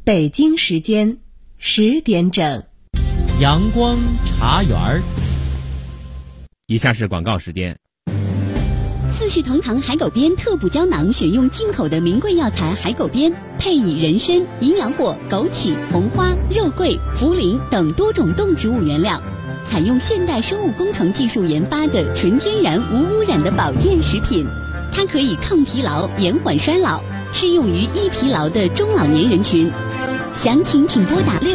北京时间10点整， 阳光茶园儿。 以下是广告时间。 四世同堂海狗鞭特补胶囊，选用进口的名贵药材海狗鞭，配以人参、营养果、枸杞、红花、肉桂、茯苓等多种动植物原料，采用现代生物工程技术研发的纯天然无污染的保健食品。它可以抗疲劳、延缓衰老，适用于易疲劳的中老年人群。详情请拨打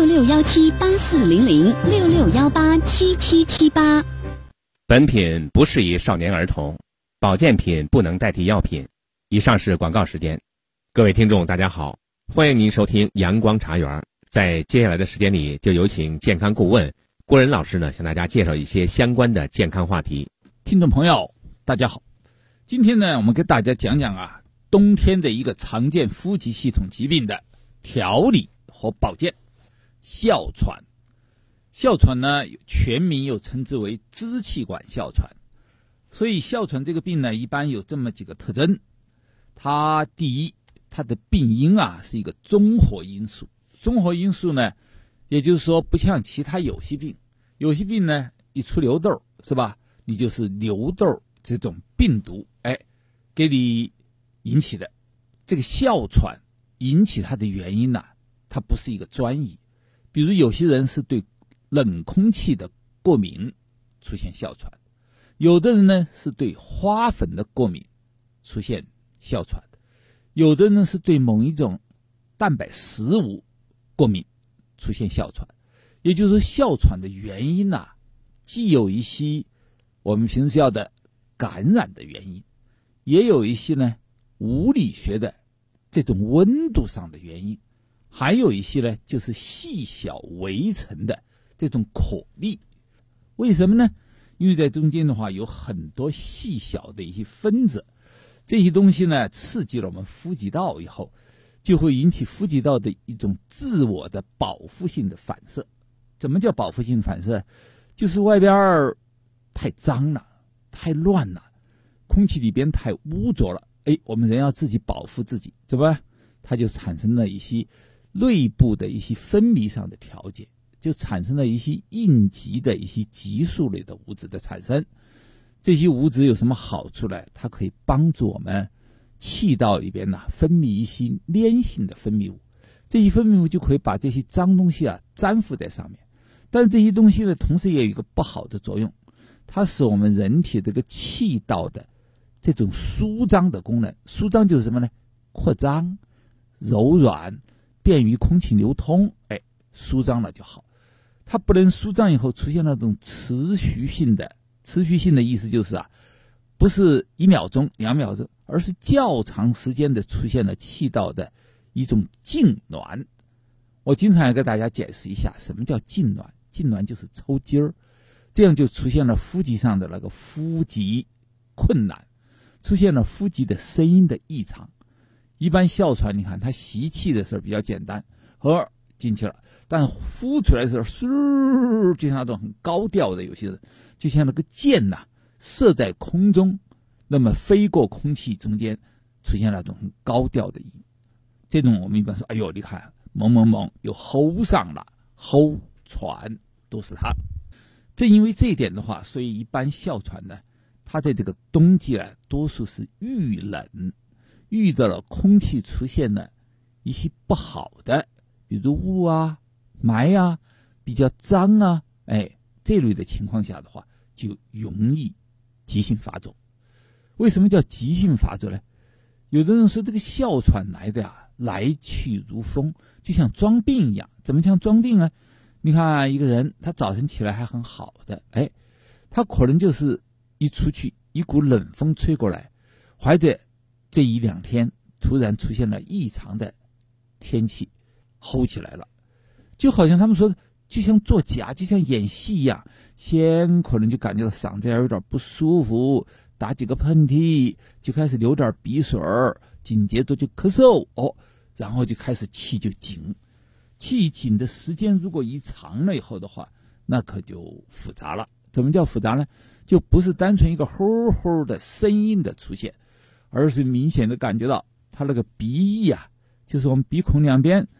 6617840066187778。 本品不适宜少年儿童，保健品不能代替药品。以上是广告时间。各位听众大家好，欢迎您收听阳光茶园。在接下来的时间里，就有请健康顾问郭仁老师呢，向大家介绍一些相关的健康话题。 听众朋友大家好，今天呢，我们给大家讲讲冬天的一个常见呼吸系统疾病的调理和保健。哮喘。哮喘呢，全名又称之为支气管哮喘。所以哮喘这个病呢，一般有这么几个特征。它第一，它的病因是一个综合因素。综合因素呢，也就是说不像其他有些病呢，一出瘤痘是吧，你就是瘤痘这种病毒给你引起的。这个哮喘引起它的原因它不是一个专一。比如有些人是对冷空气的过敏出现哮喘，有的人呢是对花粉的过敏出现哮喘，有的人是对某一种蛋白食物过敏出现哮喘。也就是说，哮喘的原因既有一些我们平时叫的感染的原因，也有一些呢物理学的这种温度上的原因，还有一些呢就是细小微层的这种颗粒。为什么呢？因为在中间的话有很多细小的一些分子，这些东西呢刺激了我们呼吸道以后，就会引起呼吸道的一种自我的保护性的反射。怎么叫保护性反射？就是外边太脏了，太乱了，空气里边太污浊了，我们人要自己保护自己，怎么？它就产生了一些内部的一些分泌上的调节，就产生了一些应急的一些激素类的物质的产生。这些物质有什么好处呢？它可以帮助我们气道里边分泌一些粘性的分泌物，这些分泌物就可以把这些脏东西粘附在上面。但是这些东西呢，同时也有一个不好的作用，它使我们人体这个气道的这种舒张的功能，舒张就是什么呢？扩张、柔软，便于空气流通，舒张了就好。它不能舒张以后出现那种持续性的意思就是不是1秒钟、2秒钟，而是较长时间的出现了气道的一种痉挛。我经常要给大家解释一下什么叫痉挛。痉挛就是抽筋儿，这样就出现了呼吸上的那个呼吸困难，出现了呼吸的声音的异常。一般哮喘你看它吸气的时候比较简单，进去了，但呼出来的时候就像那种很高调的，有些人就像那个箭射在空中，那么飞过空气中间出现那种很高调的音。这种我们一般说你看某某某又吼上了，吼喘都是它。正因为这一点的话，所以一般哮喘呢，它在这个冬季多数是遇冷，遇到了空气出现了一些不好的，比如雾霾比较脏这类的情况下的话，就容易急性发作。为什么叫急性发作呢？有的人说这个哮喘来的来去如风，就像装病一样。怎么像装病呢？你看一个人他早晨起来还很好的，他可能就是一出去一股冷风吹过来，或者这1-2天突然出现了异常的天气，吼起来了。就好像他们说就像作假，就像演戏一样，先可能就感觉到嗓子有点不舒服，打几个喷嚏，就开始流点鼻水，紧接着就咳嗽然后就开始气就紧。气紧的时间如果一长了以后的话，那可就复杂了。怎么叫复杂呢？就不是单纯一个吼吼的声音的出现，而是明显的感觉到他那个鼻翼就是我们鼻孔两边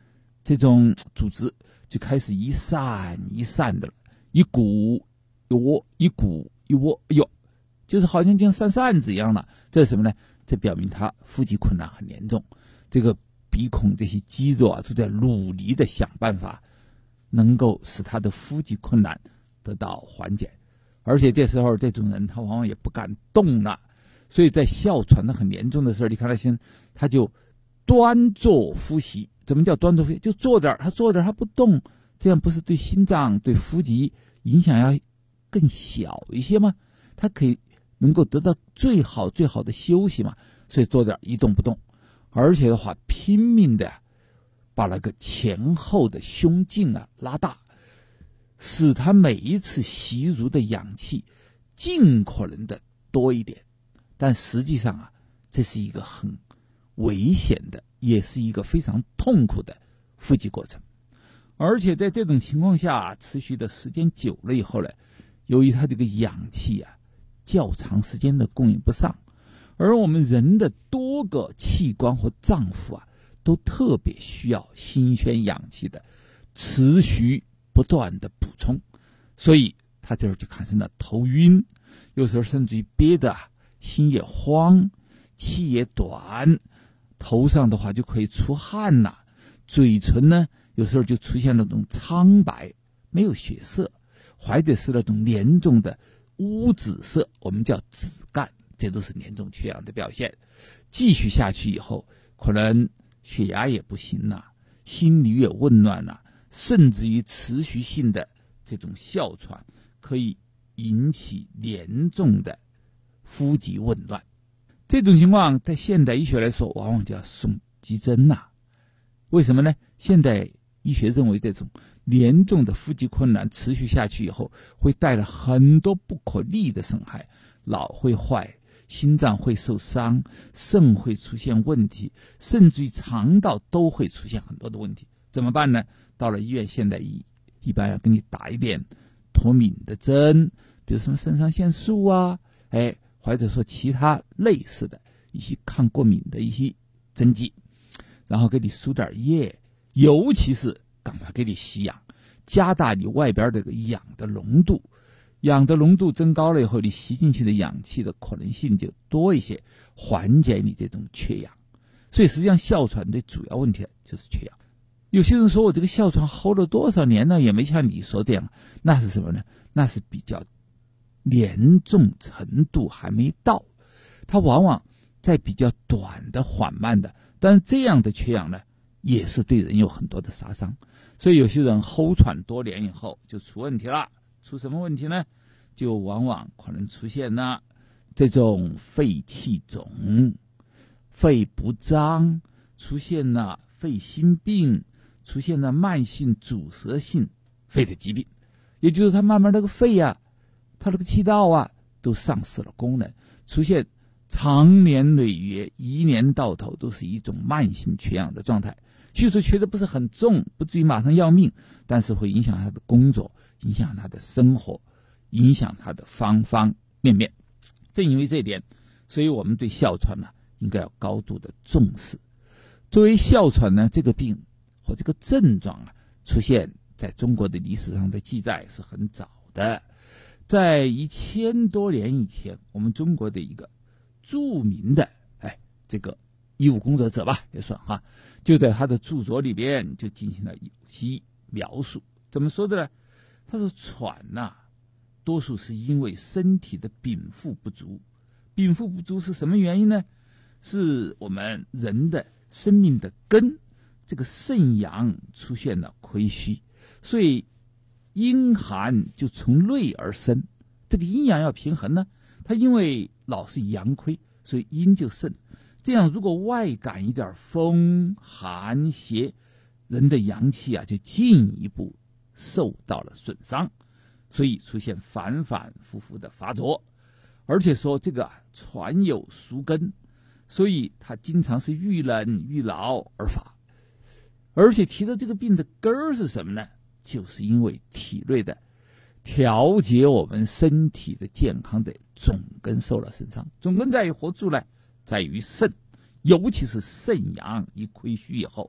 这种组织就开始一散一散的了，一股一窝，一股一窝，哎呦，就是好像扇扇子一样的。这是什么呢？这表明他呼吸困难很严重，这个鼻孔这些肌肉啊都在努力的想办法能够使他的呼吸困难得到缓解。而且这时候这种人他往往也不敢动了，所以在哮喘的很严重的时候，你看他就端坐呼吸。怎么叫端坐呼吸？就坐点，他坐点他不动，这样不是对心脏对呼吸影响要更小一些吗？他可以能够得到最好的休息嘛，所以坐点一动不动。而且的话拼命的把那个前后的胸径啊拉大，使他每一次吸入的氧气尽可能的多一点。但实际上啊，这是一个很危险的，也是一个非常痛苦的呼吸过程。而且在这种情况下持续的时间久了以后呢，由于他这个氧气啊较长时间的供应不上，而我们人的多个器官或脏腑啊都特别需要新鲜氧气的持续不断的补充，所以他这儿就产生了头晕，有时候甚至于憋得心也慌，气也短，头上的话就可以出汗了，嘴唇呢有时候就出现那种苍白没有血色，或者是那种严重的乌紫色，我们叫紫疕，这都是严重缺氧的表现。继续下去以后，可能血压也不行了，心里也紊乱了，甚至于持续性的这种哮喘可以引起严重的呼吸紊乱。这种情况在现代医学来说往往就要送急诊了。为什么呢？现代医学认为这种严重的呼吸困难持续下去以后会带来很多不可逆的损害，脑会坏，心脏会受伤，肾会出现问题，甚至于肠道都会出现很多的问题。怎么办呢？到了医院，现代医一般要给你打一点脱敏的针，比如什么肾上腺素啊，或者说其他类似的一些抗过敏的一些针剂，然后给你输点液，尤其是赶快给你吸氧，加大你外边这个氧的浓度，氧的浓度增高了以后，你吸进去的氧气的可能性就多一些，缓解你这种缺氧。所以实际上哮喘的主要问题就是缺氧。有些人说我这个哮喘吼了多少年了，也没像你说这样，那是什么呢？那是比较严重程度还没到，它往往在比较短的缓慢的，但是这样的缺氧呢也是对人有很多的杀伤。所以有些人吼喘多年以后就出问题了。出什么问题呢？就往往可能出现了这种肺气肿、肺不张，出现了肺心病，出现了慢性阻塞性肺的疾病。也就是他慢慢那个肺啊，他那个气道啊都丧失了功能，出现长年累月一年到头都是一种慢性缺氧的状态。据说缺的不是很重，不至于马上要命，但是会影响他的工作，影响他的生活，影响他的方方面面。正因为这一点，所以我们对哮喘呢应该要高度的重视。作为哮喘呢这个病或这个症状啊，出现在中国的历史上的记载是很早的。在1000多年以前，我们中国的一个著名的这个医务工作者吧，也算哈，就在他的著作里边就进行了有些描述。怎么说的呢？他说喘多数是因为身体的禀赋不足。禀赋不足是什么原因呢？是我们人的生命的根，这个肾阳出现了亏虚，所以阴寒就从内而生。这个阴阳要平衡呢，它因为老是阳亏，所以阴就盛。这样如果外感一点风寒邪，人的阳气啊就进一步受到了损伤，所以出现反反复复的发作。而且说这个喘有宿根，所以它经常是遇冷遇劳而发。而且提到这个病的根儿是什么呢？就是因为体内的调节我们身体的健康的总根受了损伤。总根在于何处呢？在于肾，尤其是肾阳一亏虚以后，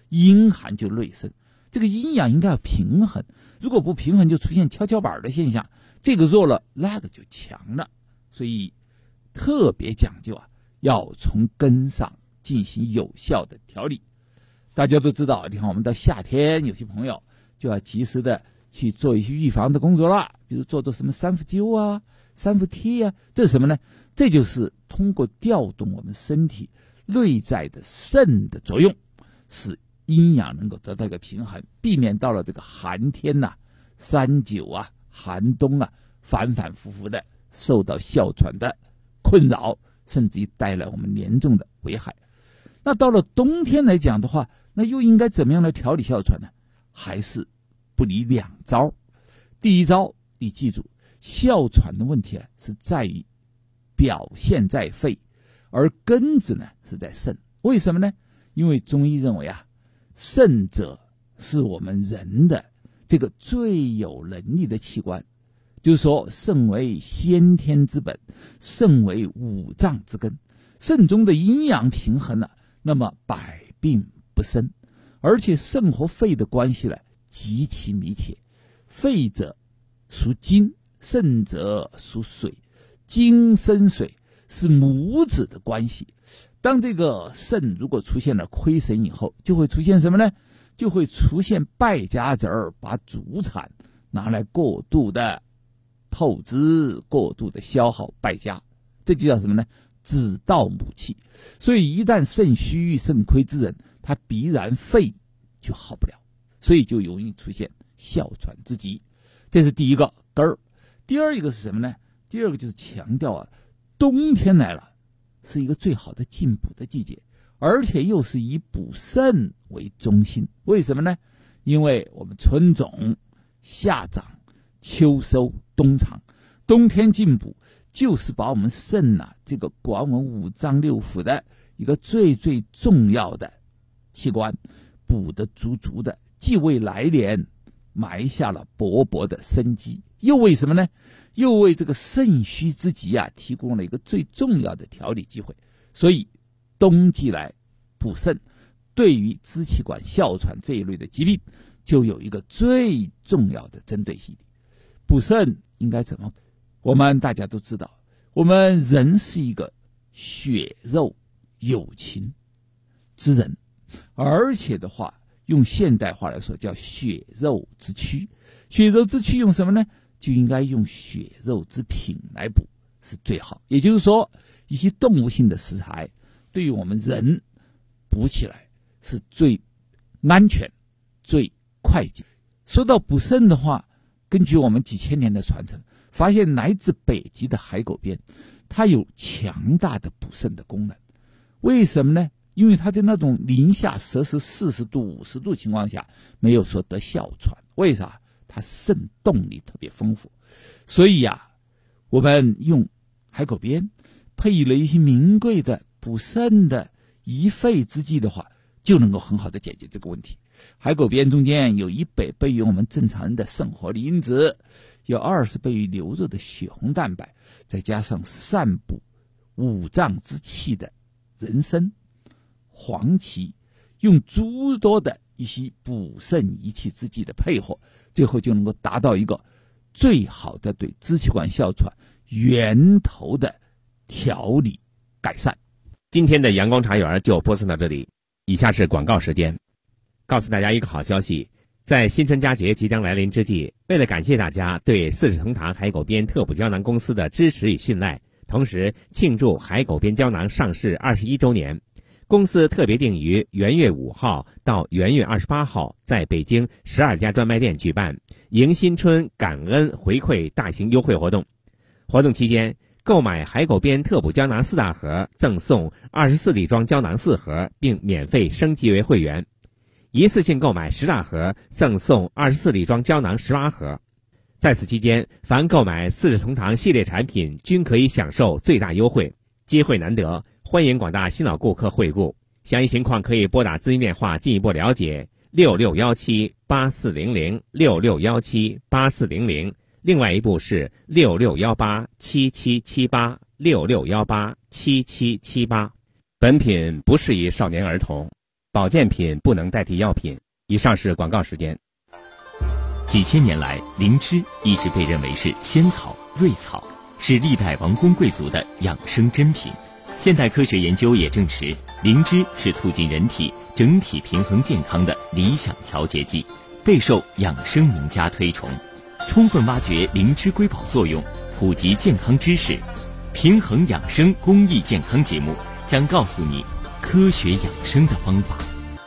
阴寒就内盛，这个阴阳应该要平衡，如果不平衡就出现跷跷板的现象，这个弱了那个就强了，所以特别讲究要从根上进行有效的调理。大家都知道，你看我们到夏天，有些朋友就要及时的去做一些预防的工作了，比如做什么三伏灸啊、三伏贴啊，这是什么呢？这就是通过调动我们身体内在的肾的作用，使阴阳能够得到一个平衡，避免到了这个寒天三九寒冬反反复复的受到哮喘的困扰，甚至于带来我们严重的危害。那到了冬天来讲的话，那又应该怎么样来调理哮喘呢？还是不离两招。第一招，你记住，哮喘的问题是在于表现在肺，而根子呢是在肾。为什么呢？因为中医认为肾者是我们人的这个最有能力的器官，就是说肾为先天之本，肾为五脏之根，肾中的阴阳平衡了，那么百病不生。而且肾和肺的关系极其密切，肺者属金，肾者属水，金生水，是母子的关系。当这个肾如果出现了亏损以后，就会出现什么呢？就会出现败家子儿把主产拿来过度的透支，过度的消耗败家，这就叫什么呢？子盗母气。所以一旦肾虚肾亏之人，他必然肺就好不了，所以就容易出现哮喘之疾。这是第一个根儿。第二一个是什么呢？第二个就是强调冬天来了是一个最好的进补的季节，而且又是以补肾为中心。为什么呢？因为我们春种、夏长、秋收、冬藏，冬天进补就是把我们肾这个管我们五脏六腑的一个最最重要的器官补得足足的，既为来年埋下了勃勃的生机，又为什么呢？又为这个肾虚之疾提供了一个最重要的调理机会。所以冬季来补肾，对于支气管哮喘这一类的疾病就有一个最重要的针对性。补肾应该怎么补？我们大家都知道，我们人是一个血肉有情之人，而且的话用现代话来说叫血肉之躯。血肉之躯用什么呢？就应该用血肉之品来补是最好。也就是说，一些动物性的食材对于我们人补起来是最安全最快捷。说到补肾的话，根据我们几千年的传承，发现来自北极的海狗鞭它有强大的补肾的功能。为什么呢？因为它的那种零下摄氏40度50度情况下没有说得哮喘。为啥？它肾动力特别丰富。所以我们用海狗鞭配了一些名贵的补肾的益肺之剂的话，就能够很好的解决这个问题。海狗鞭中间有100倍于我们正常人的肾活力因子，有20倍于牛肉的血红蛋白，再加上散补五脏之气的人参、黄芪，用诸多的一些补肾益气之剂的配合，最后就能够达到一个最好的对支气管哮喘源头的调理改善。 今天的阳光茶园就播送到这里，以下是广告时间。告诉大家一个好消息，在新春佳节即将来临之际，为了感谢大家对四世同堂海狗鞭特补胶囊公司的支持与信赖，同时庆祝海狗鞭胶囊上市21周年，公司特别定于元月5号到元月28号在北京12家专卖店举办迎新春感恩回馈大型优惠活动。活动期间，购买海狗鞭特补胶囊4大盒赠送24粒装胶囊4盒，并免费升级为会员。一次性购买10大盒赠送24粒装胶囊18盒。在此期间，凡购买四世同堂系列产品均可以享受最大优惠，机会难得，欢迎广大新老顾客惠顾。详细情况可以拨打咨询电话进一步了解，66178400 66178400，另外一部是66187778 66187778。本品不适宜少年儿童。 保健品不能代替药品。以上是广告时间。 几千年来，灵芝一直被认为是仙草、瑞草，是历代王公贵族的养生珍品。现代科学研究也证实，灵芝是促进人体整体平衡健康的理想调节剂，备受养生名家推崇。充分挖掘灵芝瑰宝作用，普及健康知识，平衡养生公益健康节目将告诉你科学养生的方法。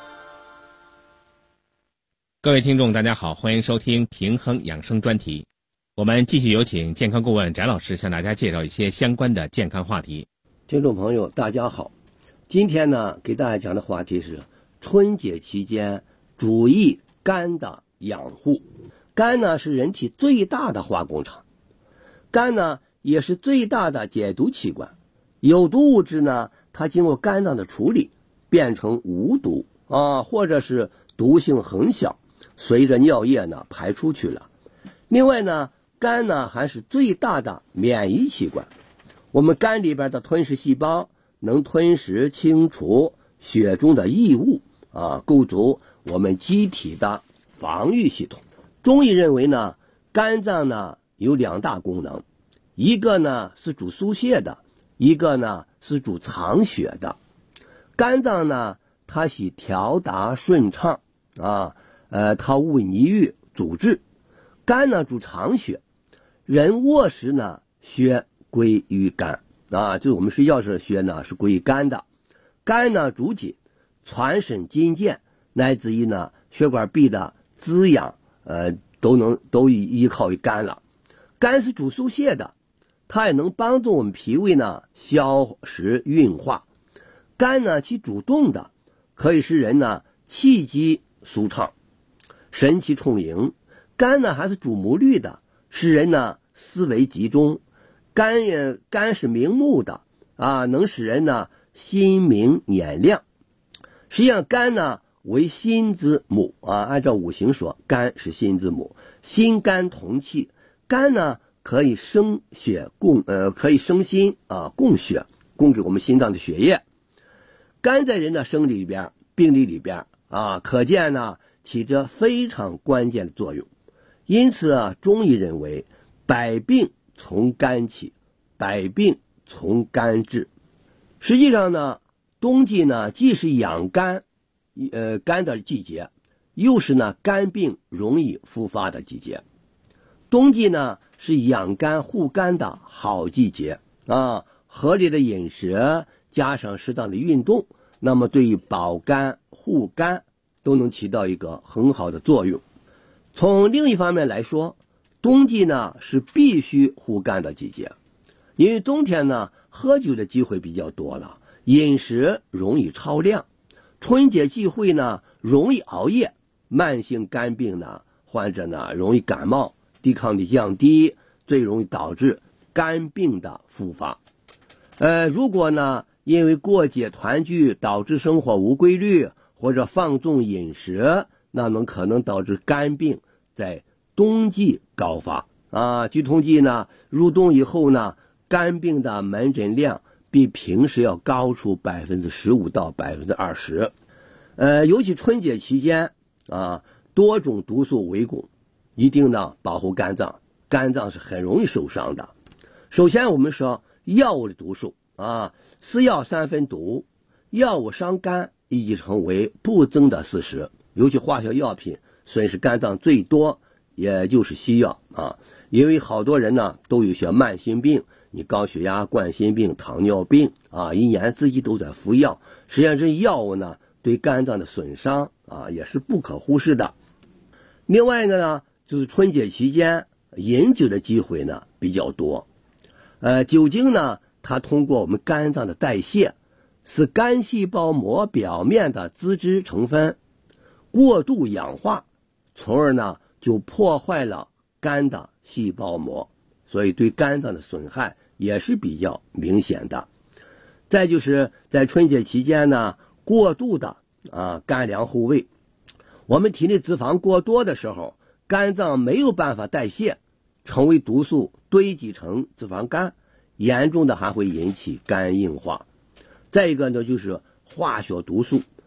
各位听众大家好，欢迎收听平衡养生专题。我们继续有请健康顾问翟老师向大家介绍一些相关的健康话题。 听众朋友大家好，今天呢给大家讲的话题是春节期间注意肝的养护。肝呢是人体最大的化工厂，肝呢也是最大的解毒器官。有毒物质呢它经过肝脏的处理变成无毒或者是毒性很小，随着尿液呢排出去了。另外呢，肝呢还是最大的免疫器官。我们肝里边的吞噬细胞能吞噬清除血中的异物构筑我们机体的防御系统。中医认为呢，肝脏呢有两大功能，一个呢是主疏泄的，一个呢是主藏血的。肝脏呢它喜调达顺畅它务泥郁主治。肝呢主藏血，人卧时呢血归于肝就我们睡觉时血呢是归于肝的。肝呢主筋，传肾筋腱，乃至于呢血管壁的滋养都依靠于肝了。肝是主疏泄的，它也能帮助我们脾胃呢消食运化。肝呢其主动的，可以使人呢气机舒畅，神气充盈。肝呢还是主目虑的，使人呢思维集中。肝是明目的能使人呢心明眼亮。实际上肝呢为心之母按照五行说，肝是心之母，心肝同气。肝呢可以生血可以生心供血，供给我们心脏的血液。肝在人的生理里边、病理里边可见呢起着非常关键的作用。因此中医认为百病从肝起，百病从肝治。实际上呢，冬季呢既是养肝的季节，又是呢肝病容易复发的季节。冬季呢是养肝护肝的好季节合理的饮食加上适当的运动，那么对于保肝护肝都能起到一个很好的作用。从另一方面来说，冬季呢是必须护肝的季节，因为冬天呢喝酒的机会比较多了，饮食容易超量，春节忌讳呢容易熬夜，慢性肝病呢患者呢容易感冒，抵抗力降低，最容易导致肝病的复发。如果呢因为过节团聚导致生活无规律，或者放纵饮食，那么可能导致肝病在冬季高发据统计呢，入冬以后呢，肝病的门诊量比平时要高出15%到20%。尤其春节期间多种毒素围攻，一定呢保护肝脏，肝脏是很容易受伤的。首先我们说药物的毒素是药三分毒，药物伤肝已经成为不争的事实。尤其化学药品损失肝脏最多，也就是西药因为好多人呢都有些慢性病，你高血压、冠心病、糖尿病一年四季都在服药。实际上这药物呢对肝脏的损伤也是不可忽视的。另外一个呢，就是春节期间饮酒的机会呢比较多。酒精呢它通过我们肝脏的代谢，使肝细胞膜表面的脂质成分过度氧化，从而呢就破坏了肝的细胞膜，所以对肝脏的损害也是比较明显的。再就是在春节期间呢，过度的干粮护卫，我们体内脂肪过多的时候，肝脏没有办法代谢，成为毒素堆积成脂肪肝，严重的还会引起肝硬化。再一个呢，就是化学毒素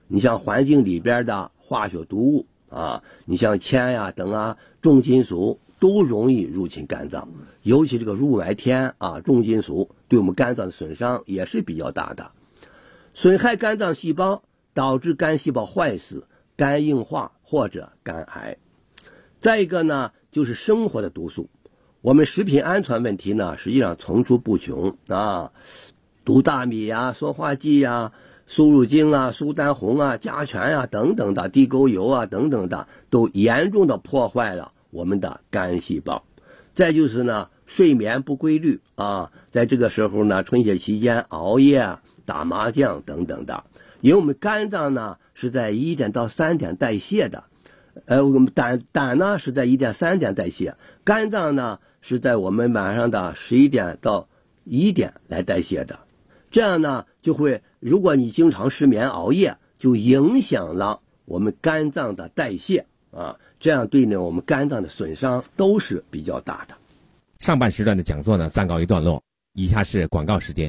你像环境里边的化学毒物啊，你像铅呀等啊，重金属都容易入侵肝脏，尤其这个入霾天啊，重金属对我们肝脏的损伤也是比较大的，损害肝脏细胞，导致肝细胞坏死、肝硬化或者肝癌。再一个呢，就是生活的毒素。我们食品安全问题呢，实际上层出不穷啊，毒大米呀、塑化剂呀、苏乳精啊、苏丹红啊、甲醛啊等等的，地沟油啊等等的，都严重的破坏了我们的肝细胞。再就是呢，睡眠不规律啊，在这个时候呢，春节期间熬夜啊、打麻将等等的，因为我们肝脏呢是在1点到3点代谢的，我们胆呢是在1点3点代谢，肝脏呢是在我们晚上的11点到1点来代谢的。这样呢就会，如果你经常失眠熬夜，就影响了我们肝脏的代谢啊，这样对呢我们肝脏的损伤都是比较大的。 上半时段的讲座呢暂告一段落，以下是广告时间。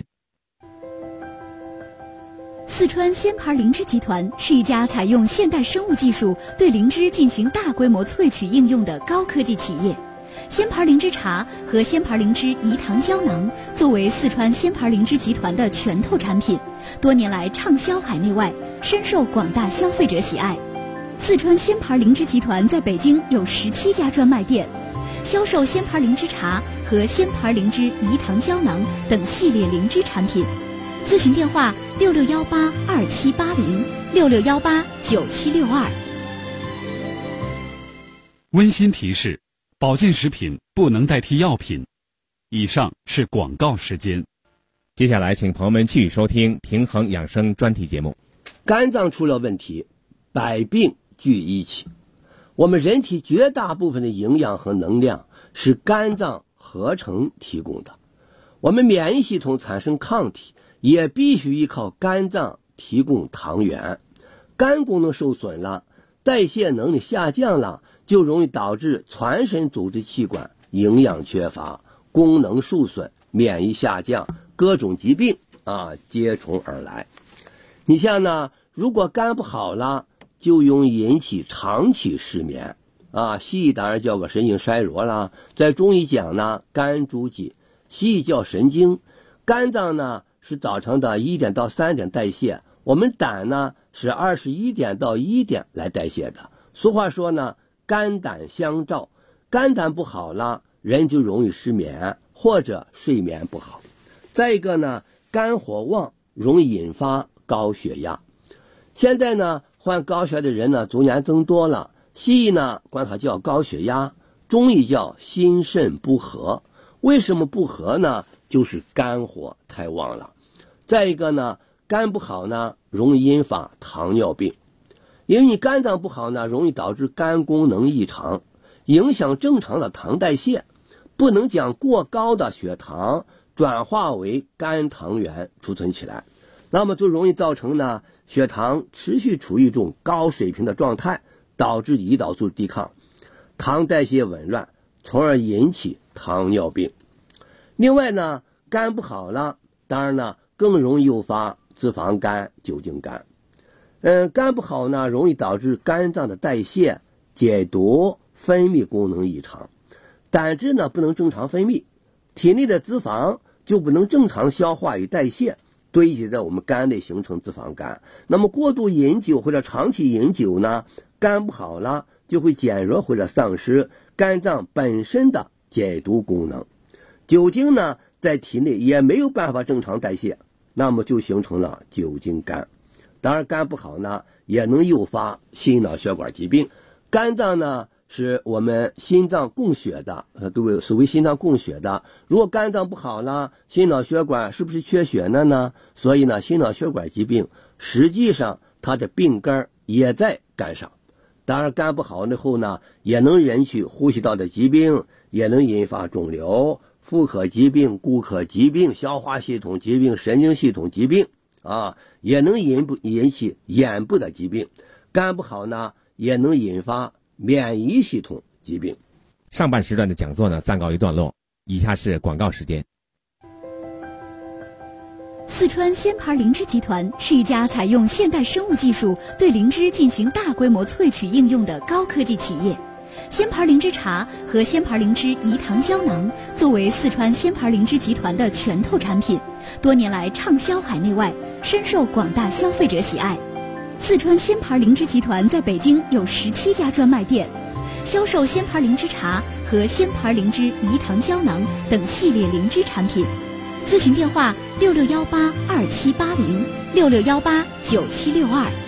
四川鲜牌灵芝集团是一家采用现代生物技术对灵芝进行大规模萃取应用的高科技企业。鲜牌灵芝茶和鲜牌灵芝饴糖胶囊作为四川鲜牌灵芝集团的拳头产品，多年来畅销海内外，深受广大消费者喜爱。四川鲜牌灵芝集团在北京有17家专卖店，销售鲜牌灵芝茶和鲜牌灵芝饴糖胶囊等系列灵芝产品。咨询电话66182780，66189762。 温馨提示：保健食品不能代替药品。以上是广告时间。 接下来请朋友们继续收听平衡养生专题节目。 肝脏出了问题，百病聚一起。我们人体绝大部分的营养和能量是肝脏合成提供的，我们免疫系统产生抗体也必须依靠肝脏提供糖原。肝功能受损了，代谢能力下降了，就容易导致全身组织器官营养缺乏，功能受损，免疫下降，各种疾病接踵而来。你像呢，如果肝不好了，就容易引起长期失眠西医当然叫个神经衰弱了，在中医讲呢，肝主筋，西医叫神经。肝脏呢是早晨的1点到3点代谢，我们胆呢是21点到1点来代谢的。俗话说呢，肝胆相照，肝胆不好了，人就容易失眠或者睡眠不好。再一个呢，肝火旺容易引发高血压。现在呢，患高血压的人呢逐年增多了，西医呢管它叫高血压，中医叫心肾不和。为什么不和呢？就是肝火太旺了。再一个呢，肝不好呢，容易引发糖尿病。因为你肝脏不好呢，容易导致肝功能异常，影响正常的糖代谢，不能将过高的血糖转化为肝糖原储存起来，那么就容易造成呢血糖持续处于一种高水平的状态，导致胰岛素抵抗，糖代谢紊乱，从而引起糖尿病。另外呢，肝不好了，当然呢更容易诱发脂肪肝、酒精肝。肝不好呢，容易导致肝脏的代谢、解毒、分泌功能异常，胆汁呢不能正常分泌，体内的脂肪就不能正常消化与代谢，堆积在我们肝内形成脂肪肝。那么过度饮酒或者长期饮酒呢，肝不好了就会减弱或者丧失肝脏本身的解毒功能，酒精呢在体内也没有办法正常代谢，那么就形成了酒精肝。当然肝不好呢也能诱发心脑血管疾病。肝脏呢是我们心脏供血的，所谓心脏供血的。如果肝脏不好了，心脑血管是不是缺血呢？所以呢，心脑血管疾病实际上它的病根也在肝上。当然肝不好以后呢，也能引起呼吸道的疾病，也能引发肿瘤、妇科疾病、骨科疾病、消化系统疾病、神经系统疾病也能引起眼部的疾病。肝不好呢，也能引发免疫系统疾病。 上半时段的讲座呢暂告一段落，以下是广告时间。 四川仙牌灵芝集团是一家采用现代生物技术对灵芝进行大规模萃取应用的高科技企业。仙牌灵芝茶和仙牌灵芝饴糖胶囊作为四川仙牌灵芝集团的拳头产品，多年来畅销海内外，深受广大消费者喜爱。四川仙牌灵芝集团在北京有17家专卖店，销售仙牌灵芝茶和仙牌灵芝饴糖胶囊等系列灵芝产品。咨询电话66182780，66189762。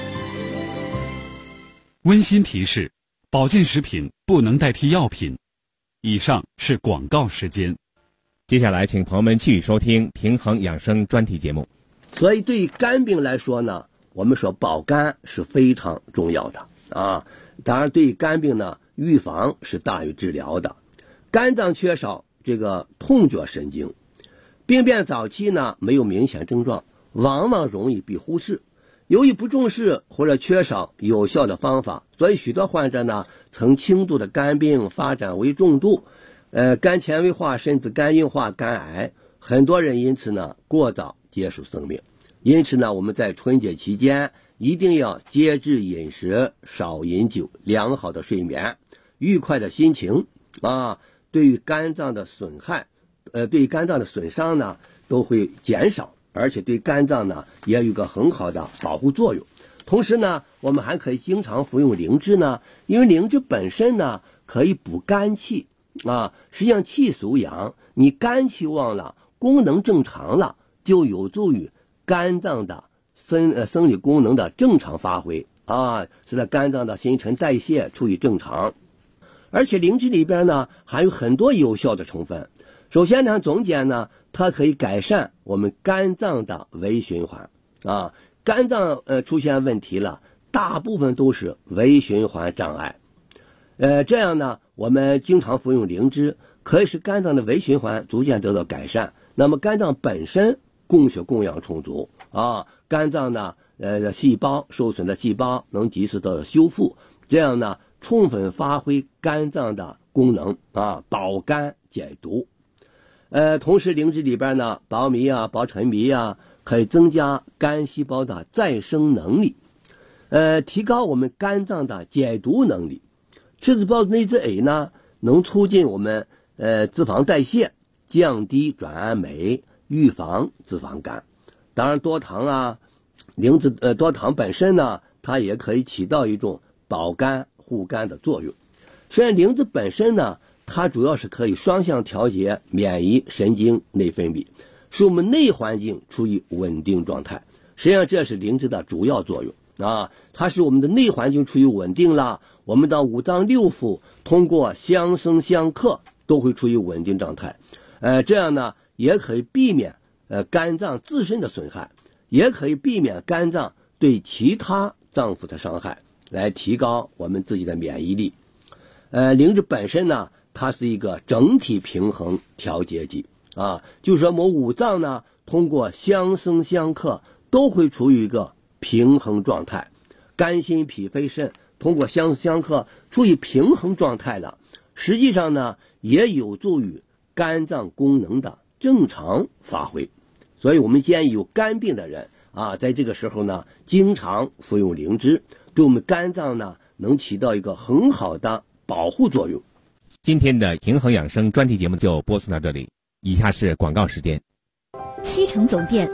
温馨提示：保健食品不能代替药品。以上是广告时间。 接下来请朋友们继续收听平衡养生专题节目。 所以对于肝病来说呢，我们说保肝是非常重要的啊。当然对于肝病呢，预防是大于治疗的。肝脏缺少这个痛觉神经，病变早期呢没有明显症状，往往容易被忽视。由于不重视或者缺少有效的方法，所以许多患者呢从轻度的肝病发展为重度，肝纤维化甚至肝硬化、肝癌，很多人因此呢过早结束生命。因此呢，我们在春节期间一定要节制饮食，少饮酒，良好的睡眠，愉快的心情啊，对于肝脏的损害，对于肝脏的损伤呢都会减少，而且对肝脏呢也有一个很好的保护作用。同时呢，我们还可以经常服用灵芝呢，因为灵芝本身呢可以补肝气啊。实际上气属阳，你肝气旺了，功能正常了，就有助于肝脏的生理功能的正常发挥啊，使得肝脏的新陈代谢处于正常。而且灵芝里边呢含有很多有效的成分。首先呢，总结呢，它可以改善我们肝脏的微循环啊。肝脏出现问题了，大部分都是微循环障碍。这样呢，我们经常服用灵芝，可以使肝脏的微循环逐渐得到改善。那么肝脏本身供血供氧充足啊，肝脏呢细胞受损的细胞能及时得到修复，这样呢充分发挥肝脏的功能啊，保肝解毒。同时灵芝里边呢，保米啊、保陈皮啊，可以增加肝细胞的再生能力，提高我们肝脏的解毒能力。赤子孢子内酯 A 呢，能促进我们脂肪代谢，降低转氨酶，预防脂肪肝。当然多糖啊，多糖本身呢，它也可以起到一种保肝护肝的作用。虽然灵芝本身呢，它主要是可以双向调节免疫神经内分泌，使我们内环境处于稳定状态。实际上这是灵芝的主要作用啊，它使我们的内环境处于稳定了，我们的五脏六腑通过相生相克都会处于稳定状态。这样呢也可以避免肝脏自身的损害，也可以避免肝脏对其他脏腑的伤害，来提高我们自己的免疫力。灵芝本身呢，它是一个整体平衡调节剂啊，就是说我们五脏呢通过相生相克都会处于一个平衡状态，肝心脾肺肾通过相生相克处于平衡状态了，实际上呢也有助于肝脏功能的正常发挥。所以我们建议有肝病的人啊，在这个时候呢经常服用灵芝，对我们肝脏呢能起到一个很好的保护作用。 今天的平衡养生专题节目就播送到这里，以下是广告时间。 西城总店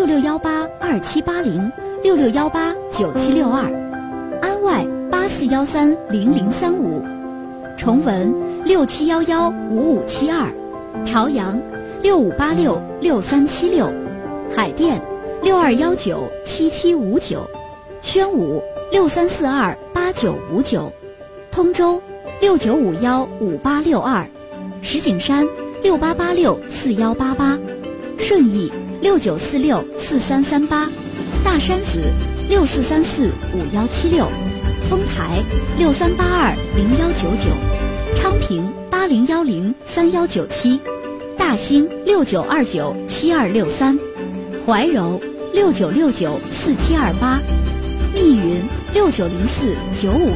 66182780，66189762，安外84130035，崇文67115572，朝阳65866376，海淀62197759，宣武63428959，通州69515862，石景山68864188，顺义69464338，大山子64345176，丰台63820199，昌平80103197，大兴69297263，怀柔69694728，密云690495。